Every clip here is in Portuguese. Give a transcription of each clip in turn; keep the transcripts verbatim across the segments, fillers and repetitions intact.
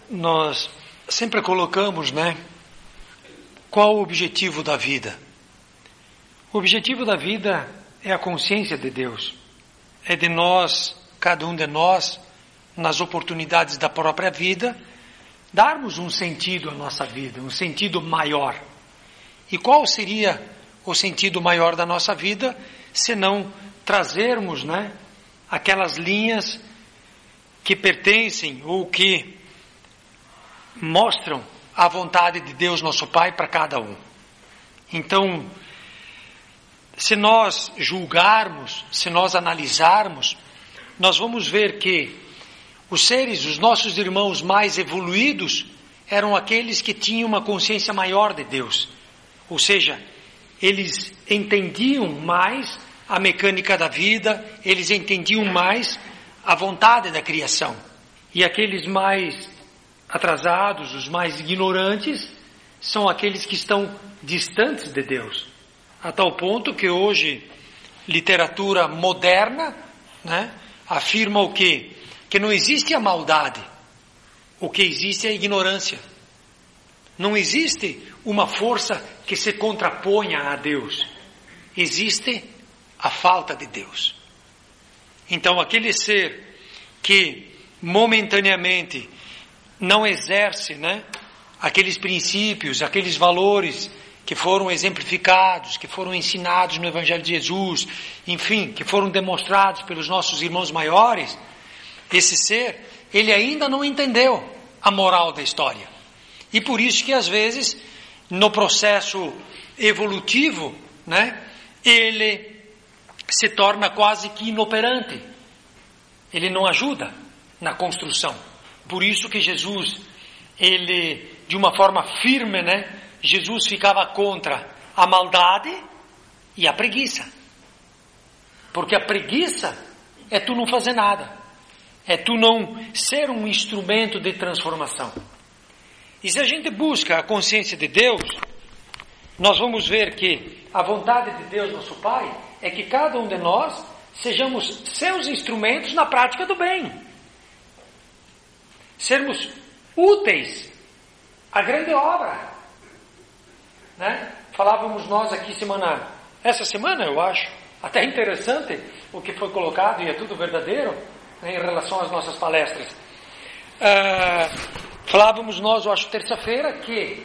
nós sempre colocamos, né? Qual o objetivo da vida? O objetivo da vida é a consciência de Deus. É de nós, cada um de nós, nas oportunidades da própria vida, darmos um sentido à nossa vida, um sentido maior. E qual seria o sentido maior da nossa vida, se não trazermos, né, aquelas linhas que pertencem ou que mostram a vontade de Deus nosso Pai para cada um. Então, se nós julgarmos, se nós analisarmos, nós vamos ver que os seres, os nossos irmãos mais evoluídos, eram aqueles que tinham uma consciência maior de Deus. Ou seja, eles entendiam mais a mecânica da vida, eles entendiam mais a vontade da criação. E aqueles mais atrasados, os mais ignorantes, são aqueles que estão distantes de Deus. A tal ponto que hoje, literatura moderna, né, afirma o quê? Que não existe a maldade. O que existe é a ignorância. Não existe uma força que se contraponha a Deus. Existe a falta de Deus. Então, aquele ser que momentaneamente não exerce, né, aqueles princípios, aqueles valores que foram exemplificados, que foram ensinados no Evangelho de Jesus, enfim, que foram demonstrados pelos nossos irmãos maiores, esse ser, ele ainda não entendeu a moral da história. E por isso que às vezes, no processo evolutivo, né, ele se torna quase que inoperante. Ele não ajuda na construção. Por isso que Jesus, ele, de uma forma firme, né, Jesus ficava contra a maldade e a preguiça. Porque a preguiça é tu não fazer nada. É tu não ser um instrumento de transformação. E se a gente busca a consciência de Deus, nós vamos ver que a vontade de Deus, nosso Pai, é que cada um de nós sejamos seus instrumentos na prática do bem. Sermos úteis à grande obra. Né? Falávamos nós aqui semana, essa semana eu acho, até interessante o que foi colocado, e é tudo verdadeiro, né, em relação às nossas palestras. Uh, falávamos nós, eu acho, terça-feira, que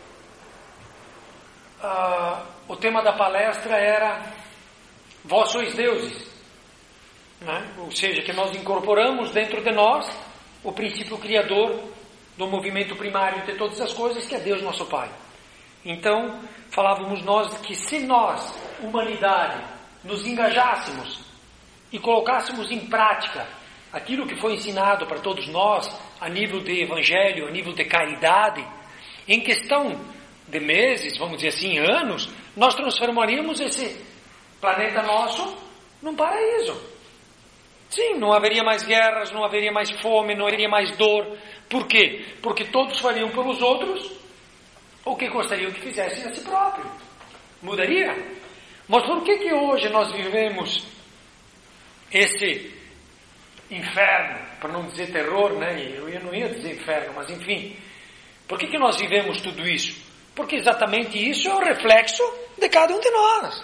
uh, o tema da palestra era Vós sois deuses. Né? Ou seja, que nós incorporamos dentro de nós o princípio criador do movimento primário de todas as coisas, que é Deus nosso Pai. Então, falávamos nós que se nós, humanidade, nos engajássemos e colocássemos em prática aquilo que foi ensinado para todos nós, a nível de evangelho, a nível de caridade, em questão de meses, vamos dizer assim, anos, nós transformaríamos esse planeta nosso num paraíso. Sim, não haveria mais guerras, não haveria mais fome, não haveria mais dor. Por quê? Porque todos fariam pelos outros o que gostariam que fizessem a si próprio. Mudaria? Mas por que que hoje nós vivemos esse inferno, para não dizer terror, né? Eu não ia dizer inferno, mas enfim. Por que que nós vivemos tudo isso? Porque exatamente isso é o reflexo de cada um de nós.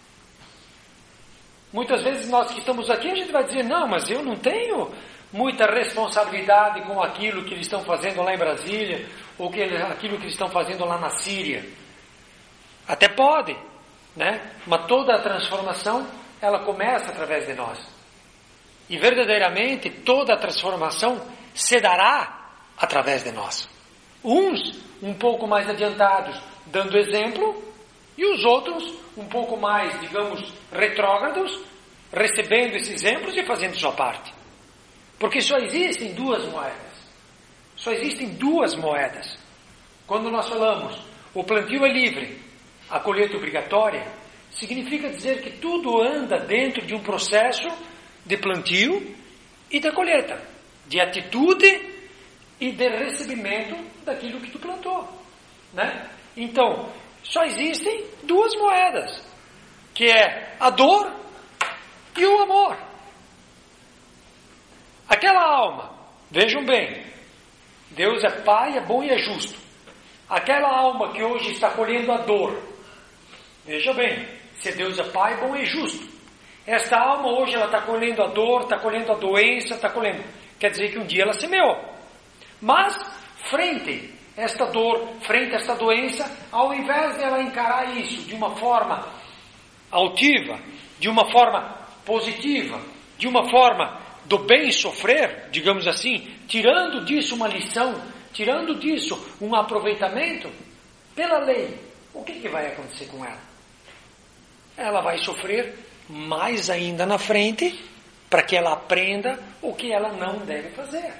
Muitas vezes nós que estamos aqui, a gente vai dizer, não, mas eu não tenho muita responsabilidade com aquilo que eles estão fazendo lá em Brasília, ou que, aquilo que eles estão fazendo lá na Síria. Até pode, né? Mas toda a transformação, ela começa através de nós. E verdadeiramente, toda a transformação se dará através de nós. Uns um pouco mais adiantados, dando exemplo, e os outros um pouco mais, digamos, retrógrados, recebendo esses exemplos e fazendo sua parte. Porque só existem duas moedas. Só existem duas moedas. Quando nós falamos o plantio é livre, a colheita obrigatória, significa dizer que tudo anda dentro de um processo de plantio e de colheita, de atitude e de recebimento daquilo que tu plantou, né? Então, só existem duas moedas, que é a dor e o amor. Aquela alma, vejam bem, Deus é Pai, é bom e é justo. Aquela alma que hoje está colhendo a dor, veja bem, se Deus é Pai, bom e justo. Esta alma hoje ela está colhendo a dor, está colhendo a doença, está colhendo. Quer dizer que um dia ela semeou. Mas, frente a esta dor, frente a esta doença, ao invés de ela encarar isso de uma forma altiva, de uma forma positiva, de uma forma do bem sofrer, digamos assim, tirando disso uma lição, tirando disso um aproveitamento, pela lei, o que, que vai acontecer com ela? Ela vai sofrer mais ainda na frente, para que ela aprenda o que ela não deve fazer.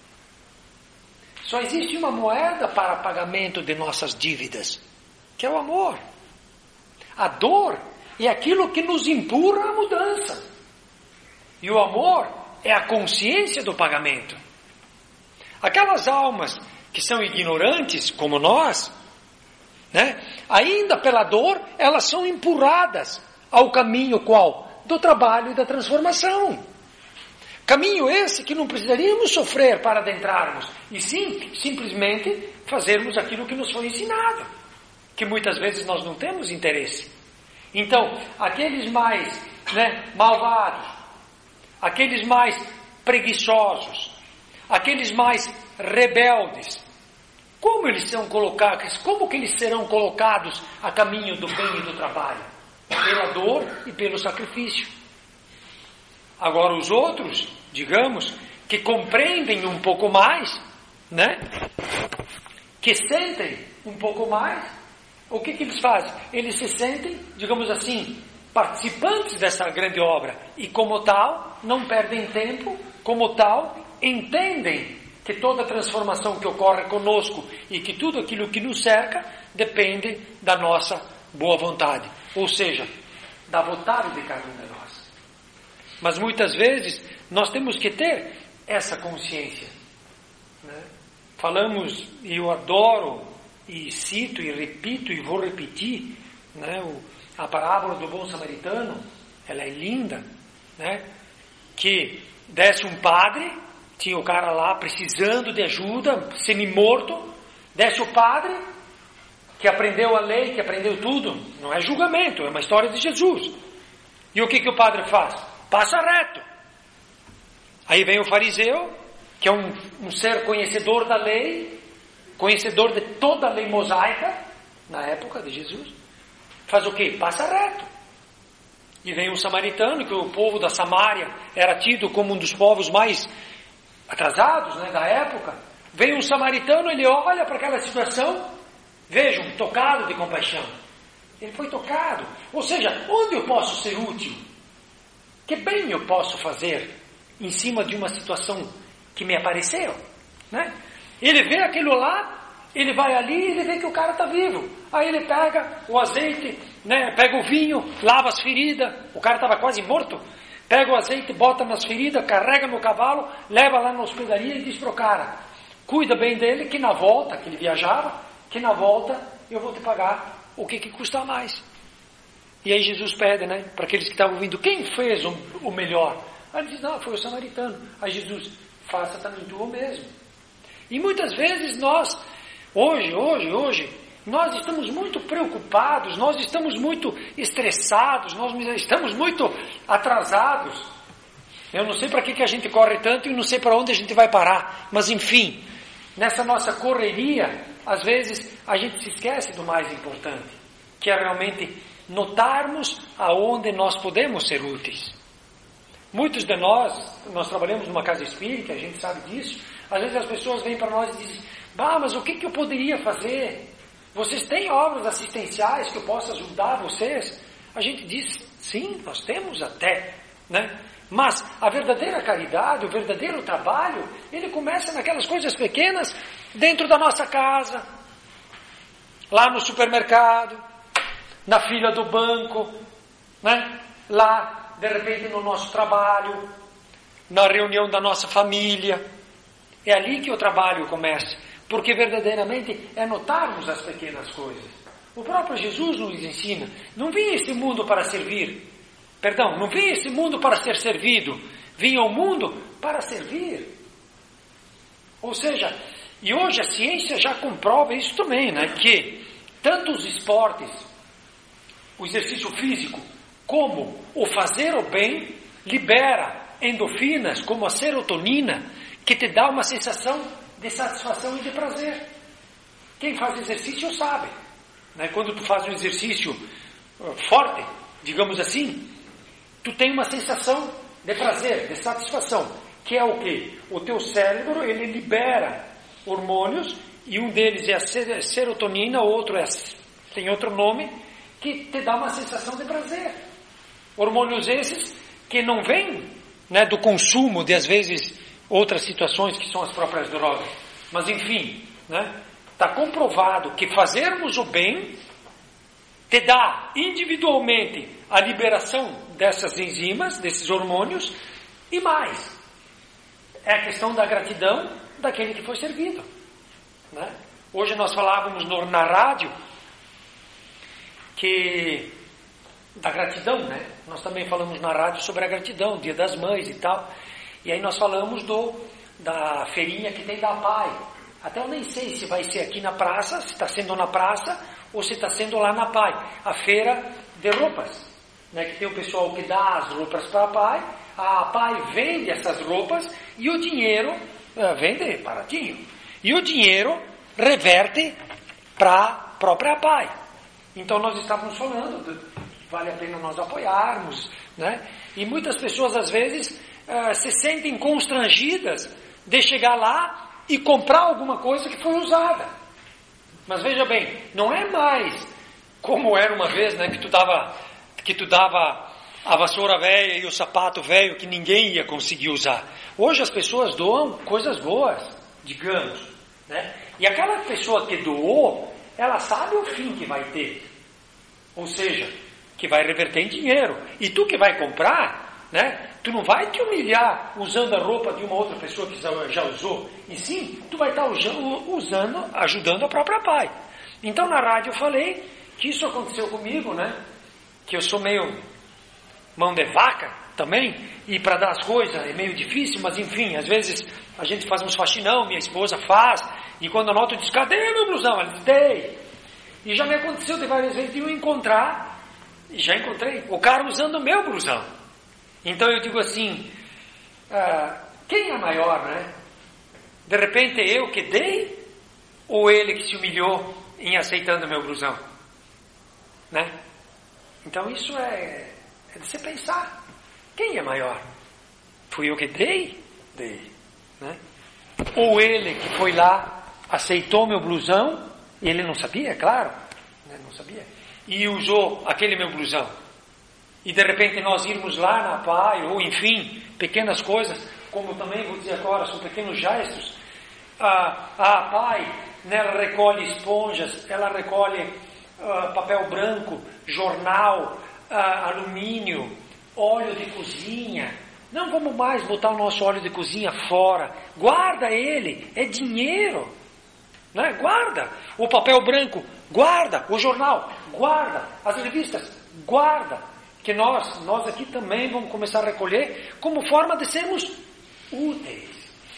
Só existe uma moeda para pagamento de nossas dívidas, que é o amor. A dor é aquilo que nos empurra à mudança. E o amor é a consciência do pagamento. Aquelas almas que são ignorantes, como nós, né, ainda pela dor, elas são empurradas ao caminho qual? Do trabalho e da transformação. Caminho esse que não precisaríamos sofrer para adentrarmos, e sim, simplesmente fazermos aquilo que nos foi ensinado, que muitas vezes nós não temos interesse. Então, aqueles mais, né, malvados, aqueles mais preguiçosos, aqueles mais rebeldes, como eles são colocados, como que eles serão colocados a caminho do bem e do trabalho? Pela dor e pelo sacrifício. Agora os outros, digamos, que compreendem um pouco mais, né? Que sentem um pouco mais, o que que eles fazem? Eles se sentem, digamos assim, participantes dessa grande obra, e como tal, não perdem tempo, como tal, entendem que toda transformação que ocorre conosco e que tudo aquilo que nos cerca depende da nossa boa vontade, ou seja, da vontade de cada um de nós. Mas muitas vezes nós temos que ter essa consciência, né? Falamos, e eu adoro, e cito, e repito, e vou repetir, né? o, a parábola do bom samaritano, ela é linda, né? Que desce um padre, tinha o cara lá precisando de ajuda, semi-morto, desce o padre, que aprendeu a lei, que aprendeu tudo, não é julgamento, é uma história de Jesus. E o que, que o padre faz? Passa reto. Aí vem o fariseu, que é um, um ser conhecedor da lei, conhecedor de toda a lei mosaica, na época de Jesus, faz o quê? Passa reto. E vem um samaritano, que o povo da Samária era tido como um dos povos mais atrasados, né, da época. Vem um samaritano, ele olha para aquela situação, vejam, tocado de compaixão. Ele foi tocado. Ou seja, onde eu posso ser útil? Que bem eu posso fazer em cima de uma situação que me apareceu, né? Ele vê aquilo lá, ele vai ali e ele vê que o cara está vivo. Aí ele pega o azeite, né? Pega o vinho, lava as feridas. O cara estava quase morto. Pega o azeite, bota nas feridas, carrega no cavalo, leva lá na hospedaria e diz para o cara: cuida bem dele, que na volta, que ele viajava, que na volta eu vou te pagar o que, que custa mais. E aí Jesus pede, né, para aqueles que estavam ouvindo: quem fez o, o melhor? Aí ele diz: não, foi o samaritano. Aí Jesus: faça também tu o mesmo. E muitas vezes nós, hoje, hoje, hoje, nós estamos muito preocupados, nós estamos muito estressados, nós estamos muito atrasados. Eu não sei para que, que a gente corre tanto e não sei para onde a gente vai parar. Mas enfim, nessa nossa correria, às vezes a gente se esquece do mais importante, que é realmente notarmos aonde nós podemos ser úteis. Muitos de nós, nós trabalhamos numa casa espírita, a gente sabe disso. Às vezes as pessoas vêm para nós e dizem: bah, mas o que, que eu poderia fazer? Vocês têm obras assistenciais que eu possa ajudar vocês? A gente diz: sim, nós temos até, né? Mas a verdadeira caridade, o verdadeiro trabalho, ele começa naquelas coisas pequenas, dentro da nossa casa, lá no supermercado, na fila do banco, né? Lá, de repente, no nosso trabalho, na reunião da nossa família. É ali que o trabalho começa, porque verdadeiramente é notarmos as pequenas coisas. O próprio Jesus nos ensina: não vim a este mundo para servir, perdão, não vim a este mundo para ser servido, vim ao mundo para servir. Ou seja, E hoje a ciência já comprova isso também, né? Que tanto os esportes, o exercício físico, como o fazer o bem, libera endorfinas, como a serotonina, que te dá uma sensação de satisfação e de prazer. Quem faz exercício sabe, né? Quando tu faz um exercício forte, digamos assim, tu tem uma sensação de prazer, de satisfação, que é o quê? O teu cérebro, ele libera hormônios, e um deles é a serotonina, o outro é, tem outro nome, que te dá uma sensação de prazer. Hormônios esses que não vêm, né, do consumo de, às vezes, outras situações que são as próprias drogas. Mas, enfim, né, está comprovado que fazermos o bem te dá individualmente a liberação dessas enzimas, desses hormônios, e mais, é a questão da gratidão daquele que foi servido, né? Hoje nós falávamos no, na rádio que da gratidão, né? Nós também falamos na rádio sobre a gratidão, Dia das Mães e tal, e aí nós falamos do, da feirinha que tem da Pai. Até eu nem sei se vai ser aqui na praça, se está sendo na praça ou se está sendo lá na Pai, a feira de roupas, né? Que tem o pessoal que dá as roupas para a Pai, a Pai vende essas roupas e o dinheiro uh, vende baratinho, e o dinheiro reverte para a própria Pai. Então nós estávamos falando de, vale a pena nós apoiarmos, né? E muitas pessoas às vezes uh, se sentem constrangidas de chegar lá e comprar alguma coisa que foi usada. Mas veja bem, não é mais como era uma vez, né, que tu dava, que tu dava a vassoura velha e o sapato velho que ninguém ia conseguir usar. Hoje as pessoas doam coisas boas, digamos, né? E aquela pessoa que doou, ela sabe o fim que vai ter. Ou seja, que vai reverter em dinheiro. E tu que vai comprar, né? Tu não vai te humilhar usando a roupa de uma outra pessoa que já usou. E sim, tu vai estar usando, ajudando a própria Pai. Então na rádio eu falei que isso aconteceu comigo, né? Que eu sou meio mão de vaca também. E para dar as coisas é meio difícil, mas enfim, às vezes a gente faz uns faxinão, minha esposa faz. E quando anoto, eu diz, cadê meu blusão? Ela diz, dei. E já me aconteceu de várias vezes de eu encontrar, e já encontrei, o cara usando o meu blusão. Então eu digo assim, ah, quem é maior, né? De repente eu que dei, ou ele que se humilhou em aceitando o meu blusão? Né? Então isso é, é de se pensar. Quem é maior? Fui eu que dei? Dei. Né? Ou ele que foi lá, aceitou meu blusão, e ele não sabia, é claro, né? Não sabia, e usou aquele meu blusão. E de repente nós irmos lá na Pai, ou enfim, pequenas coisas, como também vou dizer agora, são pequenos gestos. A, a Pai, né, ela recolhe esponjas, ela recolhe uh, papel branco, jornal, uh, alumínio, óleo de cozinha. Não vamos mais botar o nosso óleo de cozinha fora. Guarda ele, é dinheiro. Né? Guarda. O papel branco, guarda. O jornal, guarda. As revistas, guarda. Que nós, nós aqui também vamos começar a recolher como forma de sermos úteis.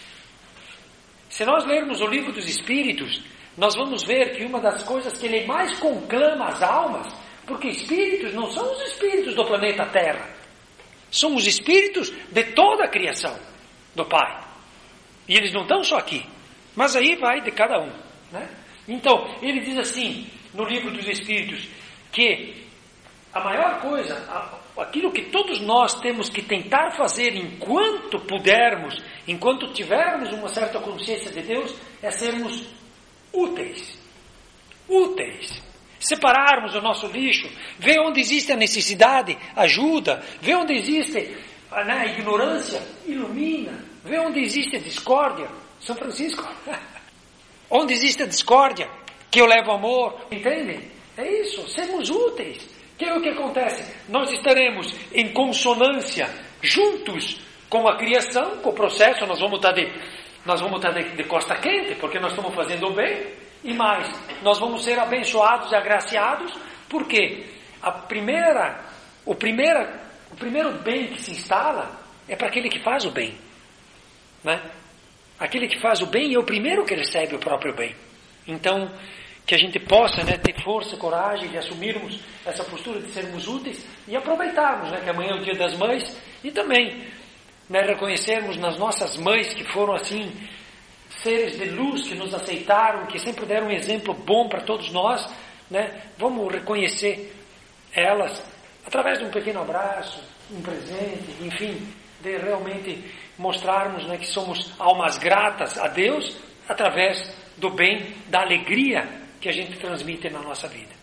Se nós lermos o livro dos Espíritos, nós vamos ver que uma das coisas que ele mais conclama às almas, porque espíritos não são os espíritos do planeta Terra, são os espíritos de toda a criação do Pai. E eles não estão só aqui, mas aí vai de cada um. Né? Então, ele diz assim, no livro dos Espíritos, que a maior coisa, aquilo que todos nós temos que tentar fazer enquanto pudermos, enquanto tivermos uma certa consciência de Deus, é sermos úteis. Úteis. Separarmos o nosso lixo, ver onde existe a necessidade, ajuda, ver onde existe, né, a ignorância, ilumina, ver onde existe a discórdia, São Francisco, onde existe a discórdia, que eu levo amor, entendem? É isso, sermos úteis. Que é o que acontece? Nós estaremos em consonância, juntos com a criação, com o processo, nós vamos estar de, nós vamos estar de, de costa quente, porque nós estamos fazendo o bem, e mais, nós vamos ser abençoados e agraciados, porque a primeira, o, primeira, o primeiro bem que se instala é para aquele que faz o bem. Né? Aquele que faz o bem é o primeiro que recebe o próprio bem. Então, que a gente possa, né, ter força, coragem de assumirmos essa postura de sermos úteis e aproveitarmos, né, que amanhã é o Dia das Mães, e também, né, reconhecermos nas nossas mães que foram assim seres de luz, que nos aceitaram, que sempre deram um exemplo bom para todos nós, né? Vamos reconhecer elas através de um pequeno abraço, um presente, enfim, de realmente mostrarmos, né, que somos almas gratas a Deus através do bem, da alegria que a gente transmite na nossa vida.